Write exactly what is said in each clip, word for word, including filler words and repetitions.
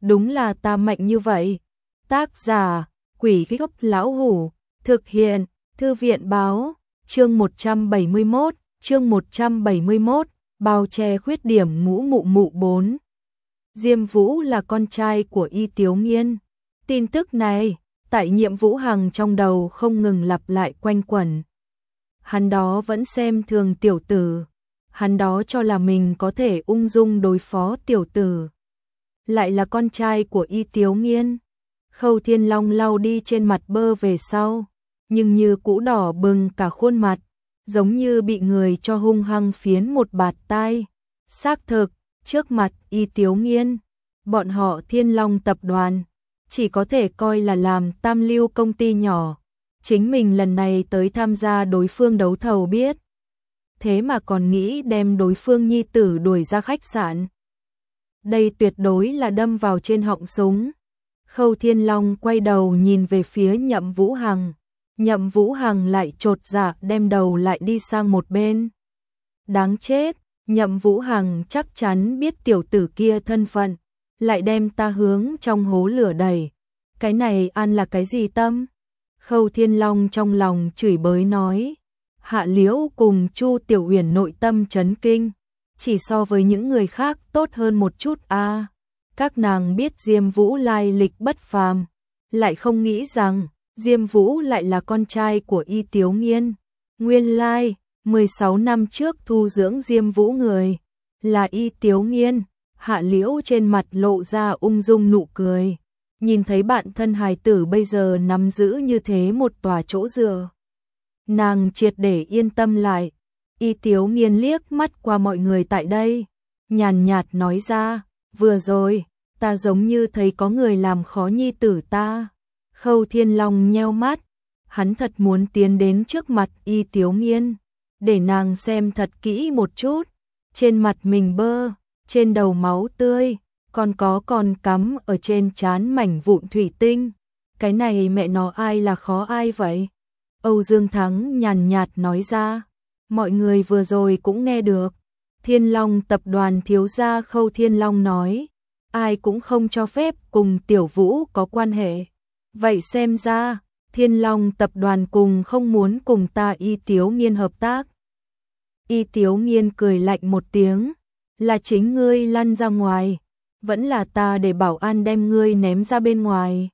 đúng là ta mạnh như vậy. Tác giả, Quỷ Gốc Lão Hủ, thực hiện, Thư viện Báo, chương một trăm bảy mươi mốt, chương một trăm bảy mươi mốt, bao che khuyết điểm ngũ mụ mụ bốn. Diêm Vũ là con trai của Y Tiếu Nghiên. Tin tức này, tại Nhiệm Vũ Hằng trong đầu không ngừng lặp lại quanh quẩn. Hắn đó vẫn xem thường tiểu tử, hắn đó cho là mình có thể ung dung đối phó tiểu tử. Lại là con trai của Y Tiếu Nghiên. Khâu Thiên Long lau đi trên mặt bơ về sau, nhưng như cũ đỏ bừng cả khuôn mặt, giống như bị người cho hung hăng phiến một bạt tai. Xác thực, trước mặt Y Tiếu Nghiên, bọn họ Thiên Long tập đoàn chỉ có thể coi là làm tam lưu công ty nhỏ. Chính mình lần này tới tham gia đối phương đấu thầu biết, thế mà còn nghĩ đem đối phương nhi tử đuổi ra khách sạn. Đây tuyệt đối là đâm vào trên họng súng. Khâu Thiên Long quay đầu nhìn về phía Nhậm Vũ Hằng. Nhậm Vũ Hằng lại chột dạ đem đầu lại đi sang một bên. Đáng chết, Nhậm Vũ Hằng chắc chắn biết tiểu tử kia thân phận, lại đem ta hướng trong hố lửa đẩy. Cái này ăn là cái gì tâm? Khâu Thiên Long trong lòng chửi bới nói. Hạ Liễu cùng Chu Tiểu Uyển nội tâm chấn kinh, chỉ so với những người khác tốt hơn một chút a. À, các nàng biết Diêm Vũ lai lịch bất phàm, lại không nghĩ rằng Diêm Vũ lại là con trai của Y Tiếu Nghiên. Nguyên lai, mười sáu năm trước thu dưỡng Diêm Vũ người là Y Tiếu Nghiên. Hạ Liễu trên mặt lộ ra ung dung nụ cười, nhìn thấy bạn thân hài tử bây giờ nắm giữ như thế một tòa chỗ dựa, nàng triệt để yên tâm lại. Y Tiếu Nghiên liếc mắt qua mọi người tại đây, nhàn nhạt nói ra, vừa rồi, ta giống như thấy có người làm khó nhi tử ta. Khâu Thiên Long nheo mắt, hắn thật muốn tiến đến trước mặt Y Tiếu Nghiên, để nàng xem thật kỹ một chút, trên mặt mình bơ, trên đầu máu tươi, còn có còn cắm ở trên trán mảnh vụn thủy tinh. Cái này mẹ nó ai là khó ai vậy? Âu Dương Thắng nhàn nhạt nói ra. Mọi người vừa rồi cũng nghe được. Thiên Long tập đoàn thiếu gia Khâu Thiên Long nói, ai cũng không cho phép cùng Tiểu Vũ có quan hệ. Vậy xem ra, Thiên Long tập đoàn cùng không muốn cùng ta Y Tiếu Nghiên hợp tác. Y Tiếu Nghiên cười lạnh một tiếng, là chính ngươi lăn ra ngoài, vẫn là ta để bảo an đem ngươi ném ra bên ngoài.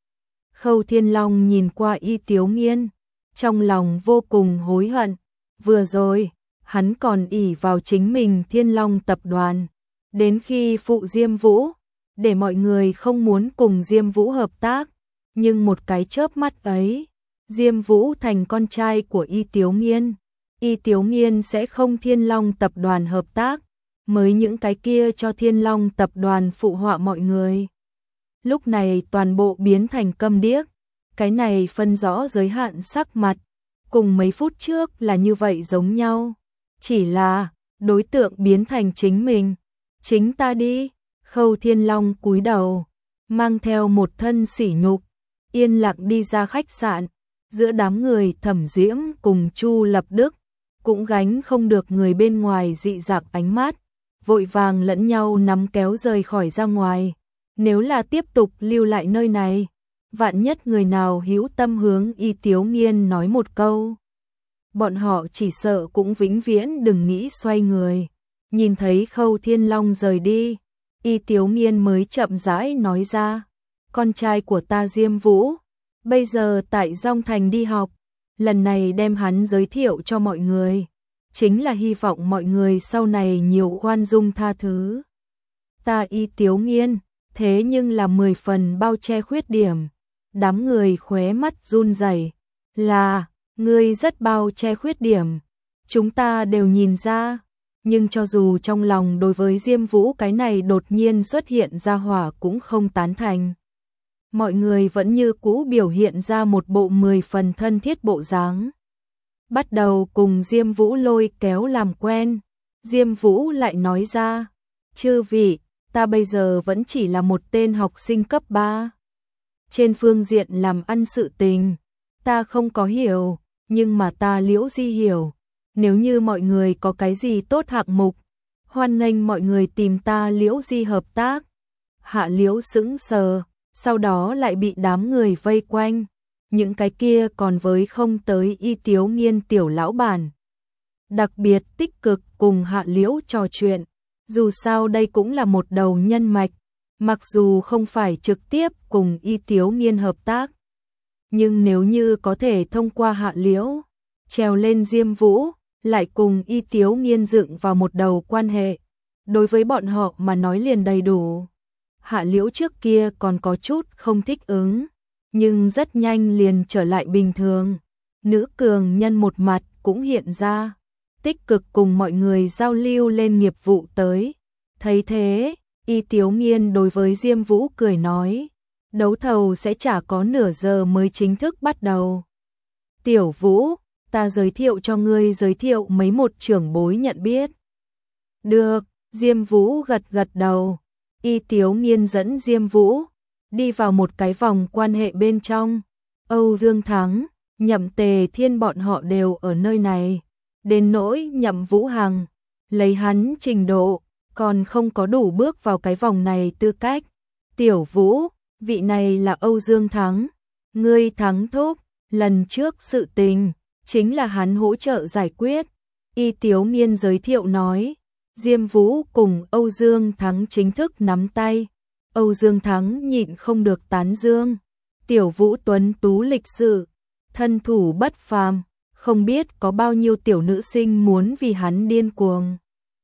Khâu Thiên Long nhìn qua Y Tiếu Nghiên, trong lòng vô cùng hối hận. Vừa rồi, hắn còn ỷ vào chính mình Thiên Long tập đoàn, đến khi phụ Diêm Vũ, để mọi người không muốn cùng Diêm Vũ hợp tác. Nhưng một cái chớp mắt ấy, Diêm Vũ thành con trai của Y Tiếu Nghiên. Y Tiếu Nghiên sẽ không Thiên Long tập đoàn hợp tác, mới những cái kia cho Thiên Long tập đoàn phụ họa mọi người. Lúc này toàn bộ biến thành câm điếc, cái này phân rõ giới hạn sắc mặt, cùng mấy phút trước là như vậy giống nhau. Chỉ là, đối tượng biến thành chính mình. Chính ta đi. Khâu Thiên Long cúi đầu, mang theo một thân sỉ nhục, yên lặng đi ra khách sạn. Giữa đám người Thẩm Diễm cùng Chu Lập Đức, cũng gánh không được người bên ngoài dị dạng ánh mắt, vội vàng lẫn nhau nắm kéo rời khỏi ra ngoài. Nếu là tiếp tục lưu lại nơi này, vạn nhất người nào hữu tâm hướng Y Tiếu Nghiên nói một câu, bọn họ chỉ sợ cũng vĩnh viễn đừng nghĩ xoay người. Nhìn thấy Khâu Thiên Long rời đi, Y Tiếu Nghiên mới chậm rãi nói ra, con trai của ta Diêm Vũ, bây giờ tại Dong Thành đi học, lần này đem hắn giới thiệu cho mọi người, chính là hy vọng mọi người sau này nhiều khoan dung tha thứ. Ta Y Tiếu Nghiên, thế nhưng là mười phần bao che khuyết điểm. Đám người khóe mắt run rẩy, là, ngươi rất bao che khuyết điểm, chúng ta đều nhìn ra. Nhưng cho dù trong lòng đối với Diêm Vũ cái này đột nhiên xuất hiện ra hỏa cũng không tán thành, mọi người vẫn như cũ biểu hiện ra một bộ mười phần thân thiết bộ dáng, bắt đầu cùng Diêm Vũ lôi kéo làm quen. Diêm Vũ lại nói ra, chư vị, ta bây giờ vẫn chỉ là một tên học sinh cấp ba. Trên phương diện làm ăn sự tình, ta không có hiểu, nhưng mà ta Liễu Di hiểu. Nếu như mọi người có cái gì tốt hạng mục, hoan nghênh mọi người tìm ta Liễu Di hợp tác. Hạ Liễu sững sờ, sau đó lại bị đám người vây quanh. Những cái kia còn với không tới Y Tiếu Nghiên tiểu lão bản. Đặc biệt tích cực cùng Hạ Liễu trò chuyện. Dù sao đây cũng là một đầu nhân mạch, mặc dù không phải trực tiếp cùng Y Tiếu Nghiên hợp tác. Nhưng nếu như có thể thông qua Hạ Liễu, trèo lên Diêm Vũ, lại cùng Y Tiếu Nghiên dựng vào một đầu quan hệ. Đối với bọn họ mà nói liền đầy đủ. Hạ Liễu trước kia còn có chút không thích ứng, nhưng rất nhanh liền trở lại bình thường. Nữ cường nhân một mặt cũng hiện ra, tích cực cùng mọi người giao lưu lên nghiệp vụ tới. Thấy thế, Y Tiếu Nghiên đối với Diêm Vũ cười nói, đấu thầu sẽ chả có nửa giờ mới chính thức bắt đầu. Tiểu Vũ, ta giới thiệu cho ngươi giới thiệu mấy một trưởng bối nhận biết. Được, Diêm Vũ gật gật đầu. Y Tiếu Nghiên dẫn Diêm Vũ đi vào một cái vòng quan hệ bên trong. Âu Dương Thắng, Nhậm Tề Thiên bọn họ đều ở nơi này. Đến nỗi Nhậm Vũ Hằng, lấy hắn trình độ, còn không có đủ bước vào cái vòng này tư cách. Tiểu Vũ, vị này là Âu Dương Thắng. Ngươi Thắng thúc, lần trước sự tình, chính là hắn hỗ trợ giải quyết. Y Tiếu Nghiên giới thiệu nói. Diêm Vũ cùng Âu Dương Thắng chính thức nắm tay. Âu Dương Thắng nhịn không được tán dương. Tiểu Vũ tuấn tú lịch sự, thân thủ bất phàm, không biết có bao nhiêu tiểu nữ sinh muốn vì hắn điên cuồng.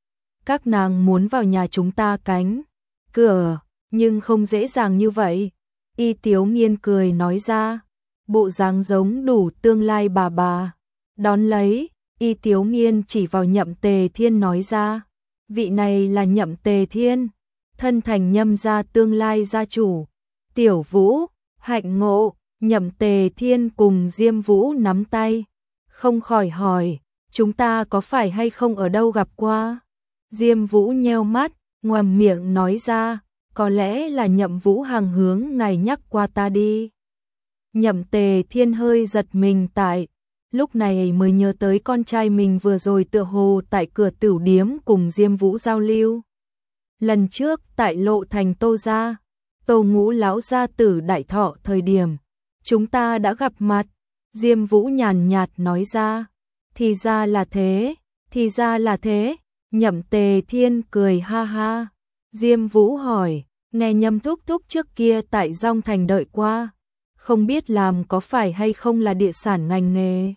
Các nàng muốn vào nhà chúng ta cánh cửa, nhưng không dễ dàng như vậy. Y Tiếu Nghiên cười nói ra, bộ dáng giống đủ tương lai bà bà. Đón lấy, Y Tiếu Nghiên chỉ vào Nhậm Tề Thiên nói ra, vị này là Nhậm Tề Thiên, thân thành Nhâm gia tương lai gia chủ. Tiểu Vũ, hạnh ngộ. Nhậm Tề Thiên cùng Diêm Vũ nắm tay, không khỏi hỏi, chúng ta có phải hay không ở đâu gặp qua? Diêm Vũ nheo mắt, ngoàm miệng nói ra, có lẽ là Nhậm Vũ Hằng hướng ngài nhắc qua ta đi. Nhậm Tề Thiên hơi giật mình tại, lúc này mới nhớ tới con trai mình vừa rồi tựa hồ tại cửa tửu điếm cùng Diêm Vũ giao lưu. Lần trước tại lộ thành Tô gia, Tô Ngũ lão gia tử đại thọ thời điểm, chúng ta đã gặp mặt. Diêm Vũ nhàn nhạt nói ra, thì ra là thế, thì ra là thế. Nhậm Tề Thiên cười ha ha. Diêm Vũ hỏi, nghe Nhâm thúc thúc trước kia tại Dong Thành đợi qua, không biết làm có phải hay không là địa sản ngành nghề.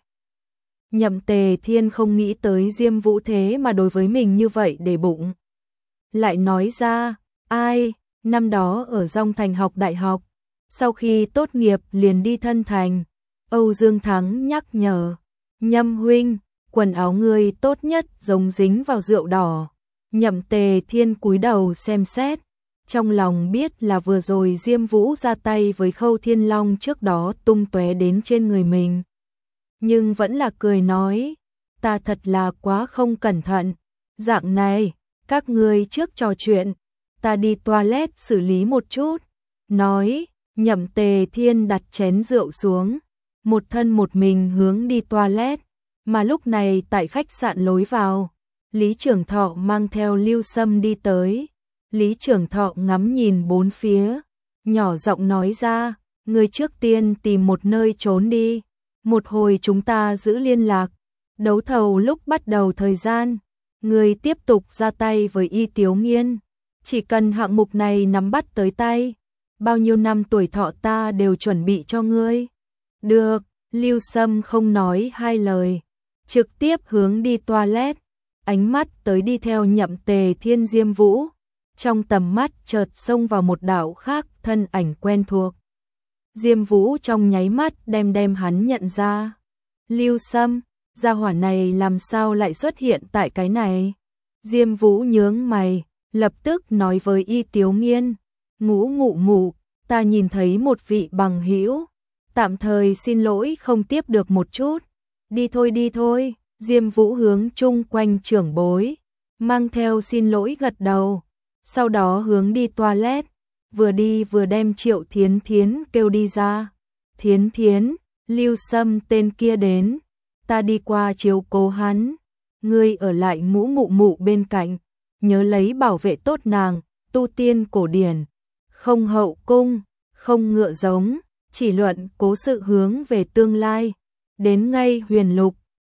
Nhậm Tề Thiên không nghĩ tới Diêm Vũ thế mà đối với mình như vậy để bụng. Lại nói ra, ai, năm đó ở Dong Thành học đại học, sau khi tốt nghiệp liền đi Thân Thành. Âu Dương Thắng nhắc nhở, Nhâm huynh, quần áo ngươi tốt nhất giống dính vào rượu đỏ. Nhậm Tề Thiên cúi đầu xem xét, trong lòng biết là vừa rồi Diêm Vũ ra tay với Khâu Thiên Long trước đó tung tóe đến trên người mình. Nhưng vẫn là cười nói, ta thật là quá không cẩn thận. Dạng này, các ngươi trước trò chuyện, ta đi toilet xử lý một chút. Nói, Nhậm Tề Thiên đặt chén rượu xuống, một thân một mình hướng đi toilet. Mà lúc này tại khách sạn lối vào, Lý Trưởng Thọ mang theo Lưu Sâm đi tới. Lý Trưởng Thọ ngắm nhìn bốn phía, nhỏ giọng nói ra, ngươi trước tiên tìm một nơi trốn đi, một hồi chúng ta giữ liên lạc. Đấu thầu lúc bắt đầu thời gian, ngươi tiếp tục ra tay với Y Tiếu Nghiên, chỉ cần hạng mục này nắm bắt tới tay, bao nhiêu năm tuổi thọ ta đều chuẩn bị cho ngươi. Được, Lưu Sâm không nói hai lời, trực tiếp hướng đi toilet, ánh mắt tới đi theo Nhậm Tề Thiên Diêm Vũ. Trong tầm mắt chợt xông vào một đạo khác thân ảnh quen thuộc. Diêm Vũ trong nháy mắt đem đem hắn nhận ra. Lưu Sâm, gia hỏa này làm sao lại xuất hiện tại cái này? Diêm Vũ nhướng mày, lập tức nói với Y Tiếu Nghiên, Ngũ ngụ mụ, ta nhìn thấy một vị bằng hữu, tạm thời xin lỗi không tiếp được một chút. Đi thôi đi thôi. Diêm Vũ hướng chung quanh trưởng bối, mang theo xin lỗi gật đầu, sau đó hướng đi toilet, vừa đi vừa đem Triệu Thiến Thiến kêu đi ra. Thiến Thiến, Lưu Sâm tên kia đến, ta đi qua chiếu cố hắn, ngươi ở lại Ngũ ngụ mụ bên cạnh, nhớ lấy bảo vệ tốt nàng, tu tiên cổ điển, không hậu cung, không ngựa giống, chỉ luận cố sự hướng về tương lai. Đến ngay huyền lục,